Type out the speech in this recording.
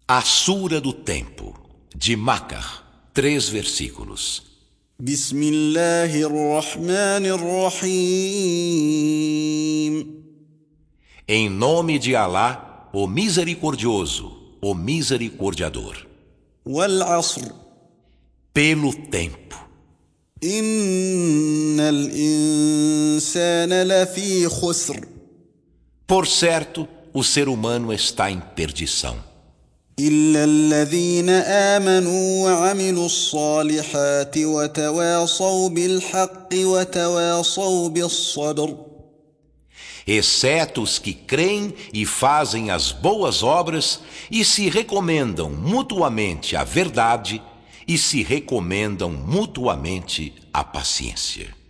A Sura do Tempo, de Makkah, 3 versículos. بسم الله الرحمن الرحيم. Em nome de Alá, o Misericordioso, o Misericordiador. والعصر Pelo tempo. إن الإنسان لفي خسر Por certo, o ser humano está em perdição. إلا الذين آمنوا وعملوا الصالحات وتواصوا بالحق وتواصوا بالصبر. Exceto os que creem e fazem as boas obras e se recomendam mutuamente a verdade e se recomendam mutuamente a paciência.